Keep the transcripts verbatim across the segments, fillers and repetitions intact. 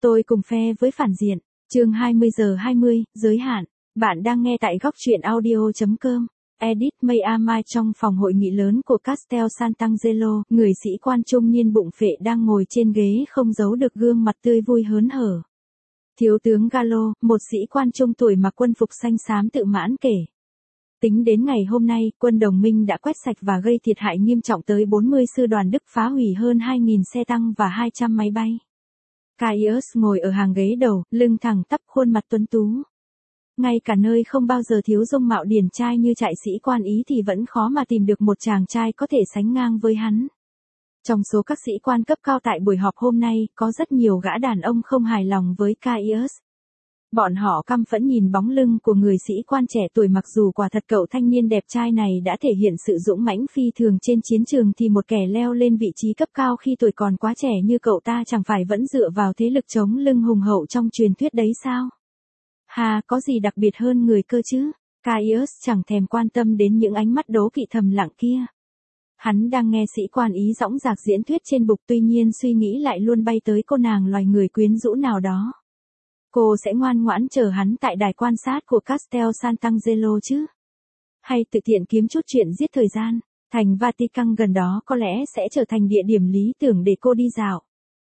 Tôi cùng phe với phản diện. Chương hai mươi giờ hai mươi, giới hạn. Bạn đang nghe tại góc truyện audio.com. Edit Miami trong phòng hội nghị lớn của Castel Sant'Angelo, người sĩ quan trung niên bụng phệ đang ngồi trên ghế không giấu được gương mặt tươi vui hớn hở. Thiếu tướng Gallo, một sĩ quan trung tuổi mặc quân phục xanh xám tự mãn kể. Tính đến ngày hôm nay, quân đồng minh đã quét sạch và gây thiệt hại nghiêm trọng tới bốn mươi sư đoàn Đức, phá hủy hơn hai nghìn xe tăng và hai trăm máy bay. Caius ngồi ở hàng ghế đầu, lưng thẳng tắp, khuôn mặt tuấn tú. Ngay cả nơi không bao giờ thiếu dung mạo điển trai như trại sĩ quan Ý thì vẫn khó mà tìm được một chàng trai có thể sánh ngang với hắn. Trong số các sĩ quan cấp cao tại buổi họp hôm nay, có rất nhiều gã đàn ông không hài lòng với Caius. Bọn họ căm phẫn nhìn bóng lưng của người sĩ quan trẻ tuổi, mặc dù quả thật cậu thanh niên đẹp trai này đã thể hiện sự dũng mãnh phi thường trên chiến trường thì một kẻ leo lên vị trí cấp cao khi tuổi còn quá trẻ như cậu ta chẳng phải vẫn dựa vào thế lực chống lưng hùng hậu trong truyền thuyết đấy sao? Hà, có gì đặc biệt hơn người cơ chứ? Caius chẳng thèm quan tâm đến những ánh mắt đố kỵ thầm lặng kia. Hắn đang nghe sĩ quan Ý dõng dạc diễn thuyết trên bục, tuy nhiên suy nghĩ lại luôn bay tới cô nàng loài người quyến rũ nào đó. Cô sẽ ngoan ngoãn chờ hắn tại đài quan sát của Castel Sant'Angelo chứ? Hay tự tiện kiếm chút chuyện giết thời gian, thành Vatican gần đó có lẽ sẽ trở thành địa điểm lý tưởng để cô đi dạo.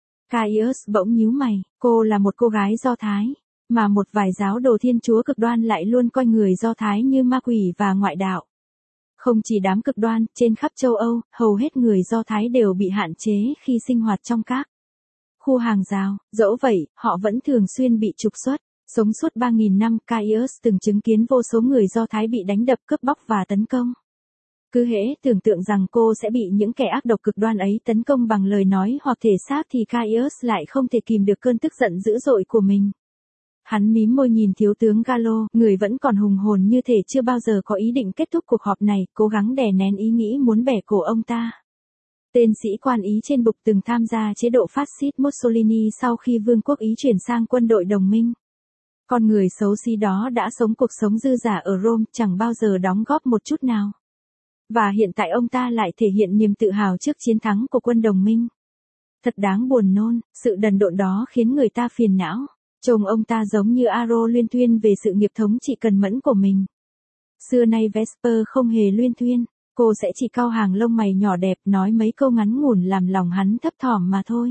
Caius bỗng nhíu mày, cô là một cô gái Do Thái, mà một vài giáo đồ Thiên Chúa cực đoan lại luôn coi người Do Thái như ma quỷ và ngoại đạo. Không chỉ đám cực đoan, trên khắp châu Âu, hầu hết người Do Thái đều bị hạn chế khi sinh hoạt trong các khu hàng rào, dẫu vậy, họ vẫn thường xuyên bị trục xuất. Sống suốt ba nghìn năm, Caius từng chứng kiến vô số người Do Thái bị đánh đập, cướp bóc và tấn công. Cứ hễ tưởng tượng rằng cô sẽ bị những kẻ ác độc cực đoan ấy tấn công bằng lời nói hoặc thể xác thì Caius lại không thể kìm được cơn tức giận dữ dội của mình. Hắn mím môi nhìn thiếu tướng Gallo, người vẫn còn hùng hồn như thể chưa bao giờ có ý định kết thúc cuộc họp này, cố gắng đè nén ý nghĩ muốn bẻ cổ ông ta. Tên sĩ quan Ý trên bục từng tham gia chế độ phát xít Mussolini sau khi vương quốc Ý chuyển sang quân đội đồng minh. Con người xấu xí đó đã sống cuộc sống dư dả ở Rome, chẳng bao giờ đóng góp một chút nào. Và hiện tại ông ta lại thể hiện niềm tự hào trước chiến thắng của quân đồng minh. Thật đáng buồn nôn, sự đần độn đó khiến người ta phiền não. Trông ông ta giống như Aro luyên thuyên về sự nghiệp thống trị cần mẫn của mình. Xưa nay Vesper không hề luyên thuyên, cô sẽ chỉ cau hàng lông mày nhỏ đẹp, nói mấy câu ngắn ngủn làm lòng hắn thấp thỏm mà thôi.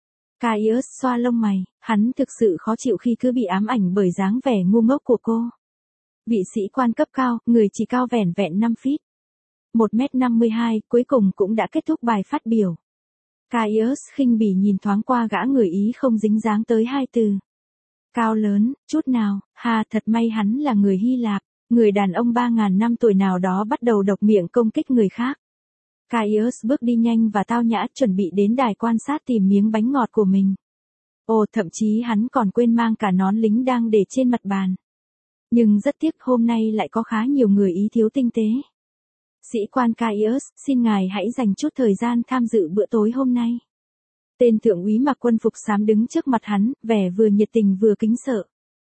Caius xoa lông mày, hắn thực sự khó chịu khi cứ bị ám ảnh bởi dáng vẻ ngu ngốc của cô. Vị sĩ quan cấp cao, người chỉ cao vẻn vẹn năm feet. một mét năm mươi hai, cuối cùng cũng đã kết thúc bài phát biểu. Caius khinh bỉ nhìn thoáng qua gã người Ý không dính dáng tới hai từ. Cao lớn, chút nào, hà, thật may hắn là người Hy Lạp, người đàn ông ba ngàn năm tuổi nào đó bắt đầu độc miệng công kích người khác. Caius bước đi nhanh và tao nhã, chuẩn bị đến đài quan sát tìm miếng bánh ngọt của mình. Ồ, thậm chí hắn còn quên mang cả nón lính đang để trên mặt bàn. Nhưng rất tiếc hôm nay lại có khá nhiều người Ý thiếu tinh tế. Sĩ quan Caius, xin ngài hãy dành chút thời gian tham dự bữa tối hôm nay. Tên thượng úy mặc quân phục xám đứng trước mặt hắn, vẻ vừa nhiệt tình vừa kính sợ.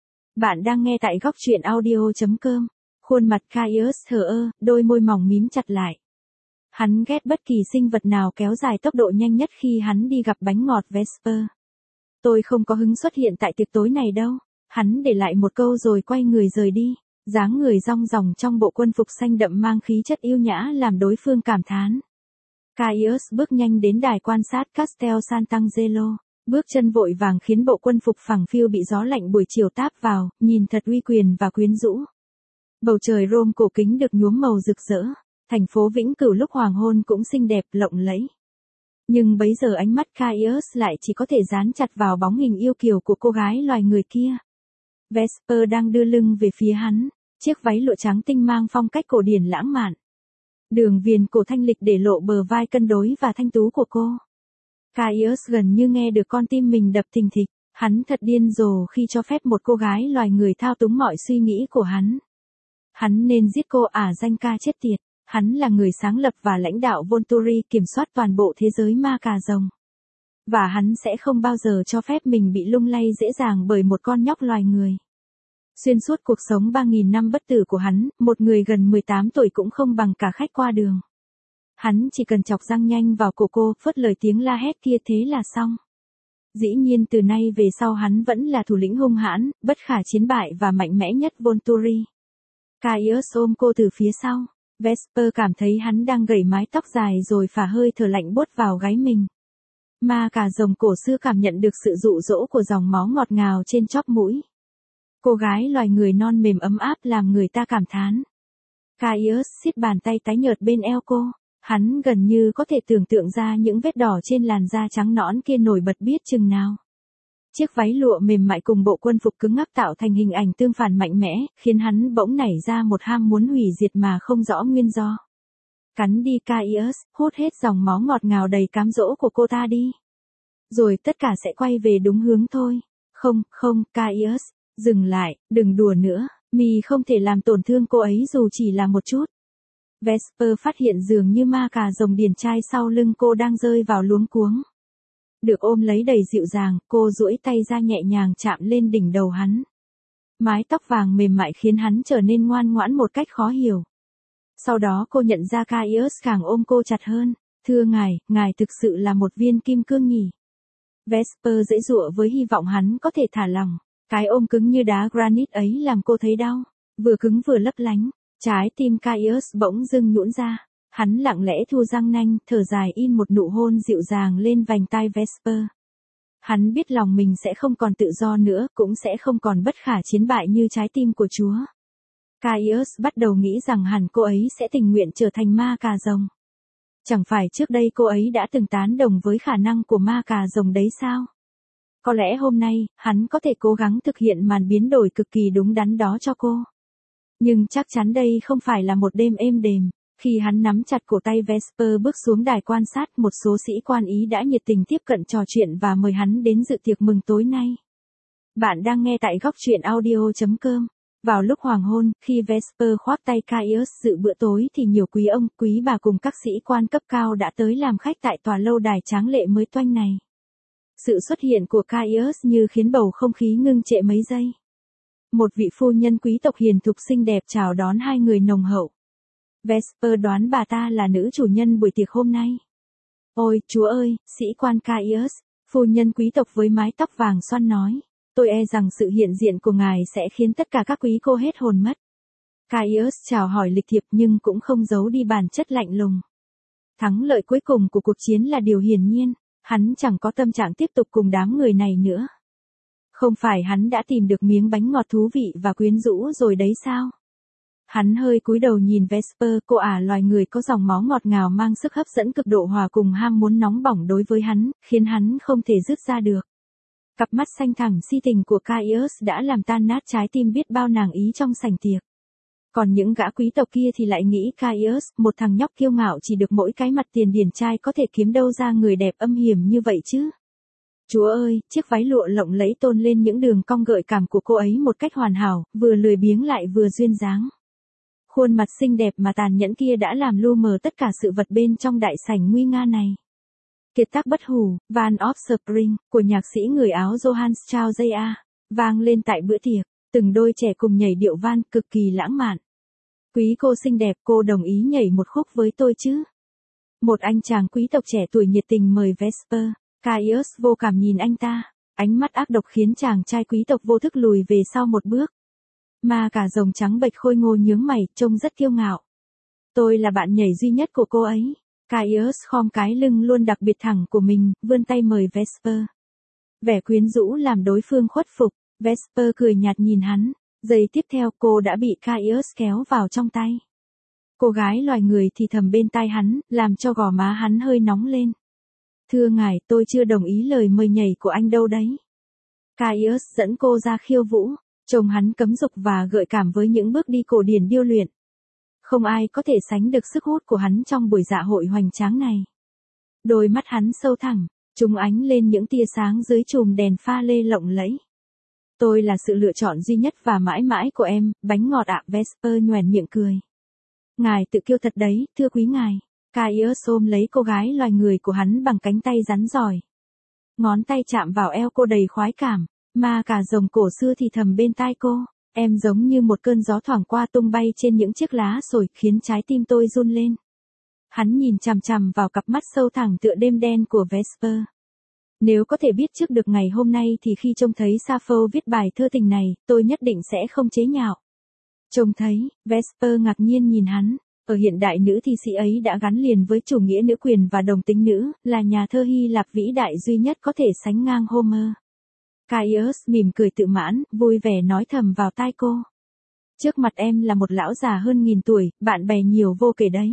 Bạn đang nghe tại góc truyện audio.com. Khuôn mặt Caius thờ ơ, đôi môi mỏng mím chặt lại. Hắn ghét bất kỳ sinh vật nào kéo dài tốc độ nhanh nhất khi hắn đi gặp bánh ngọt Vesper. Tôi không có hứng xuất hiện tại tiệc tối này đâu. Hắn để lại một câu rồi quay người rời đi. Dáng người rong ròng trong bộ quân phục xanh đậm mang khí chất yêu nhã làm đối phương cảm thán. Caius bước nhanh đến đài quan sát Castel Sant'Angelo, bước chân vội vàng khiến bộ quân phục phẳng phiu bị gió lạnh buổi chiều táp vào, nhìn thật uy quyền và quyến rũ. Bầu trời Rome cổ kính được nhuốm màu rực rỡ, thành phố vĩnh cửu lúc hoàng hôn cũng xinh đẹp lộng lẫy. Nhưng bấy giờ ánh mắt Caius lại chỉ có thể dán chặt vào bóng hình yêu kiều của cô gái loài người kia. Vesper đang đưa lưng về phía hắn, chiếc váy lụa trắng tinh mang phong cách cổ điển lãng mạn. Đường viền cổ thanh lịch để lộ bờ vai cân đối và thanh tú của cô. Caius gần như nghe được con tim mình đập thình thịch, hắn thật điên rồ khi cho phép một cô gái loài người thao túng mọi suy nghĩ của hắn. Hắn nên giết cô à, danh ca chết tiệt, hắn là người sáng lập và lãnh đạo Volturi, kiểm soát toàn bộ thế giới ma cà rồng. Và hắn sẽ không bao giờ cho phép mình bị lung lay dễ dàng bởi một con nhóc loài người. Xuyên suốt cuộc sống ba nghìn năm bất tử của hắn, một người gần mười tám tuổi cũng không bằng cả khách qua đường. Hắn chỉ cần chọc răng nhanh vào cổ cô, phớt lời tiếng la hét kia thế là xong. Dĩ nhiên từ nay về sau hắn vẫn là thủ lĩnh hung hãn, bất khả chiến bại và mạnh mẽ nhất Volturi. Caius ôm cô từ phía sau. Vesper cảm thấy hắn đang gẩy mái tóc dài rồi phả hơi thở lạnh buốt vào gáy mình. Ma cà rồng cổ xưa cảm nhận được sự dụ dỗ của dòng máu ngọt ngào trên chóp mũi. Cô gái loài người non mềm ấm áp làm người ta cảm thán. Caius siết bàn tay tái nhợt bên eo cô. Hắn gần như có thể tưởng tượng ra những vết đỏ trên làn da trắng nõn kia nổi bật biết chừng nào. Chiếc váy lụa mềm mại cùng bộ quân phục cứng ngắc tạo thành hình ảnh tương phản mạnh mẽ, khiến hắn bỗng nảy ra một ham muốn hủy diệt mà không rõ nguyên do. Cắn đi Caius, hút hết dòng máu ngọt ngào đầy cám dỗ của cô ta đi. Rồi tất cả sẽ quay về đúng hướng thôi. Không, không, Caius, dừng lại, đừng đùa nữa, mì không thể làm tổn thương cô ấy dù chỉ là một chút. Vesper phát hiện dường như ma cà rồng điển trai sau lưng cô đang rơi vào luống cuống. Được ôm lấy đầy dịu dàng, cô duỗi tay ra nhẹ nhàng chạm lên đỉnh đầu hắn. Mái tóc vàng mềm mại khiến hắn trở nên ngoan ngoãn một cách khó hiểu. Sau đó cô nhận ra Caius càng ôm cô chặt hơn. Thưa ngài, ngài thực sự là một viên kim cương nhỉ. Vesper giãy giụa với hy vọng hắn có thể thả lỏng. Cái ôm cứng như đá granite ấy làm cô thấy đau, vừa cứng vừa lấp lánh. Trái tim Caius bỗng dưng nhũn ra. Hắn lặng lẽ thu răng nanh, thở dài in một nụ hôn dịu dàng lên vành tai Vesper. Hắn biết lòng mình sẽ không còn tự do nữa, cũng sẽ không còn bất khả chiến bại như trái tim của Chúa. Caius bắt đầu nghĩ rằng hẳn cô ấy sẽ tình nguyện trở thành ma cà rồng. Chẳng phải trước đây cô ấy đã từng tán đồng với khả năng của ma cà rồng đấy sao? Có lẽ hôm nay, hắn có thể cố gắng thực hiện màn biến đổi cực kỳ đúng đắn đó cho cô. Nhưng chắc chắn đây không phải là một đêm êm đềm. Khi hắn nắm chặt cổ tay Vesper bước xuống đài quan sát, một số sĩ quan Ý đã nhiệt tình tiếp cận trò chuyện và mời hắn đến dự tiệc mừng tối nay. Bạn đang nghe tại góc truyện audio chấm com. Vào lúc hoàng hôn, khi Vesper khoác tay Caius dự bữa tối thì nhiều quý ông, quý bà cùng các sĩ quan cấp cao đã tới làm khách tại tòa lâu đài tráng lệ mới toanh này. Sự xuất hiện của Caius như khiến bầu không khí ngưng trệ mấy giây. Một vị phu nhân quý tộc hiền thục xinh đẹp chào đón hai người nồng hậu. Vesper đoán bà ta là nữ chủ nhân buổi tiệc hôm nay. Ôi, Chúa ơi, sĩ quan Caius, phu nhân quý tộc với mái tóc vàng xoăn nói. Tôi e rằng sự hiện diện của ngài sẽ khiến tất cả các quý cô hết hồn mất. Caius chào hỏi lịch thiệp nhưng cũng không giấu đi bản chất lạnh lùng. Thắng lợi cuối cùng của cuộc chiến là điều hiển nhiên, hắn chẳng có tâm trạng tiếp tục cùng đám người này nữa. Không phải hắn đã tìm được miếng bánh ngọt thú vị và quyến rũ rồi đấy sao? Hắn hơi cúi đầu nhìn Vesper, cô ả loài người có dòng máu ngọt ngào mang sức hấp dẫn cực độ hòa cùng ham muốn nóng bỏng đối với hắn, khiến hắn không thể dứt ra được. Cặp mắt xanh thẳm si tình của Caius đã làm tan nát trái tim biết bao nàng Ý trong sảnh tiệc. Còn những gã quý tộc kia thì lại nghĩ Caius, một thằng nhóc kiêu ngạo chỉ được mỗi cái mặt tiền điển trai có thể kiếm đâu ra người đẹp âm hiểm như vậy chứ. Chúa ơi, chiếc váy lụa lộng lẫy tôn lên những đường cong gợi cảm của cô ấy một cách hoàn hảo, vừa lười biếng lại vừa duyên dáng. Khuôn mặt xinh đẹp mà tàn nhẫn kia đã làm lu mờ tất cả sự vật bên trong đại sảnh nguy nga này. Kiệt tác bất hủ, Van of Spring, của nhạc sĩ người Áo Johann Strauss J A, vang lên tại bữa tiệc, từng đôi trẻ cùng nhảy điệu van cực kỳ lãng mạn. Quý cô xinh đẹp, cô đồng ý nhảy một khúc với tôi chứ? Một anh chàng quý tộc trẻ tuổi nhiệt tình mời Vesper. Caius vô cảm nhìn anh ta, ánh mắt ác độc khiến chàng trai quý tộc vô thức lùi về sau một bước. Ma cà rồng trắng bệch khôi ngô nhướng mày, trông rất kiêu ngạo. Tôi là bạn nhảy duy nhất của cô ấy. Caius khom cái lưng luôn đặc biệt thẳng của mình, vươn tay mời Vesper. Vẻ quyến rũ làm đối phương khuất phục, Vesper cười nhạt nhìn hắn, giây tiếp theo cô đã bị Caius kéo vào trong tay. Cô gái loài người thì thầm bên tai hắn, làm cho gò má hắn hơi nóng lên. Thưa ngài, tôi chưa đồng ý lời mời nhảy của anh đâu đấy. Caius dẫn cô ra khiêu vũ, trông hắn cấm dục và gợi cảm với những bước đi cổ điển điêu luyện. Không ai có thể sánh được sức hút của hắn trong buổi dạ hội hoành tráng này. Đôi mắt hắn sâu thẳm, chúng ánh lên những tia sáng dưới chùm đèn pha lê lộng lẫy. Tôi là sự lựa chọn duy nhất và mãi mãi của em, bánh ngọt ạ. Vesper nhoẻn miệng cười. Ngài tự kiêu thật đấy, thưa quý ngài. Caius ôm lấy cô gái loài người của hắn bằng cánh tay rắn giỏi. Ngón tay chạm vào eo cô đầy khoái cảm, ma cà rồng cổ xưa thì thầm bên tai cô, em giống như một cơn gió thoảng qua tung bay trên những chiếc lá sồi, khiến trái tim tôi run lên. Hắn nhìn chằm chằm vào cặp mắt sâu thẳm tựa đêm đen của Vesper. Nếu có thể biết trước được ngày hôm nay thì khi trông thấy Sappho viết bài thơ tình này, tôi nhất định sẽ không chế nhạo. Trông thấy, Vesper ngạc nhiên nhìn hắn. Ở hiện đại nữ thi sĩ ấy đã gắn liền với chủ nghĩa nữ quyền và đồng tính nữ, là nhà thơ Hy Lạp vĩ đại duy nhất có thể sánh ngang Homer. Caius mỉm cười tự mãn, vui vẻ nói thầm vào tai cô. Trước mặt em là một lão già hơn nghìn tuổi, bạn bè nhiều vô kể đấy.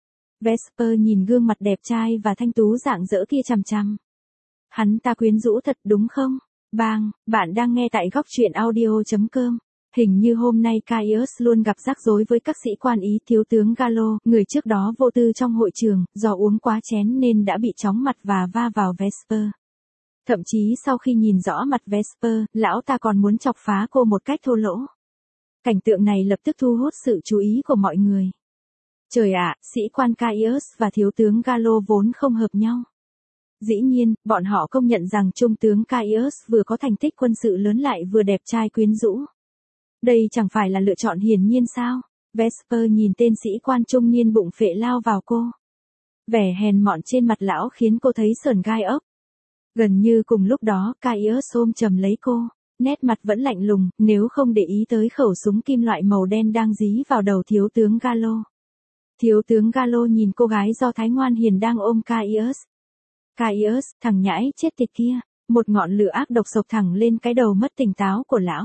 Vesper nhìn gương mặt đẹp trai và thanh tú rạng rỡ kia chằm chằm. Hắn ta quyến rũ thật đúng không? Bang, bạn đang nghe tại góc truyện audio chấm com. Hình như hôm nay Caius luôn gặp rắc rối với các sĩ quan Ý. Thiếu tướng Gallo, người trước đó vô tư trong hội trường, do uống quá chén nên đã bị chóng mặt và va vào Vesper. Thậm chí sau khi nhìn rõ mặt Vesper, lão ta còn muốn chọc phá cô một cách thô lỗ. Cảnh tượng này lập tức thu hút sự chú ý của mọi người. Trời ạ, sĩ quan Caius và thiếu tướng Gallo vốn không hợp nhau. Dĩ nhiên, bọn họ công nhận rằng trung tướng Caius vừa có thành tích quân sự lớn lại vừa đẹp trai quyến rũ. Đây chẳng phải là lựa chọn hiển nhiên sao? Vesper nhìn tên sĩ quan trung niên bụng phệ lao vào cô. Vẻ hèn mọn trên mặt lão khiến cô thấy sởn gai ốc. Gần như cùng lúc đó, Caius ôm chầm lấy cô, nét mặt vẫn lạnh lùng, nếu không để ý tới khẩu súng kim loại màu đen đang dí vào đầu thiếu tướng Gallo. Thiếu tướng Gallo nhìn cô gái do Thái ngoan hiền đang ôm Caius. Caius, thằng nhãi chết tiệt kia, một ngọn lửa ác độc sộc thẳng lên cái đầu mất tỉnh táo của lão.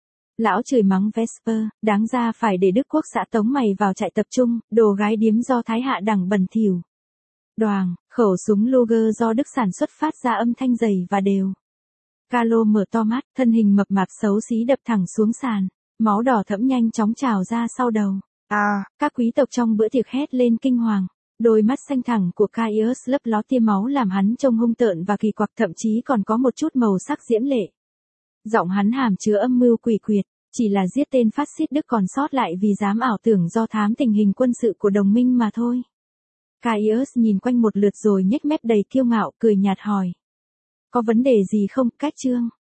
Lão chửi mắng Vesper, đáng ra phải để Đức Quốc xã tống mày vào trại tập trung, đồ gái điếm do Thái hạ đẳng bẩn thỉu. Đoàng, khẩu súng Luger do Đức sản xuất phát ra âm thanh dày và đều. Gallo mở to mắt, thân hình mập mạp xấu xí đập thẳng xuống sàn, máu đỏ thẫm nhanh chóng trào ra sau đầu. À, các quý tộc trong bữa tiệc hét lên kinh hoàng. Đôi mắt xanh thẳng của Caius lấp ló tia máu làm hắn trông hung tợn và kỳ quặc, thậm chí còn có một chút màu sắc diễm lệ. Giọng hắn hàm chứa âm mưu quỷ quyệt, chỉ là giết tên phát xít Đức còn sót lại vì dám ảo tưởng do thám tình hình quân sự của đồng minh mà thôi. Caius nhìn quanh một lượt rồi nhếch mép đầy kiêu ngạo, cười nhạt hỏi. Có vấn đề gì không, Cách Trương?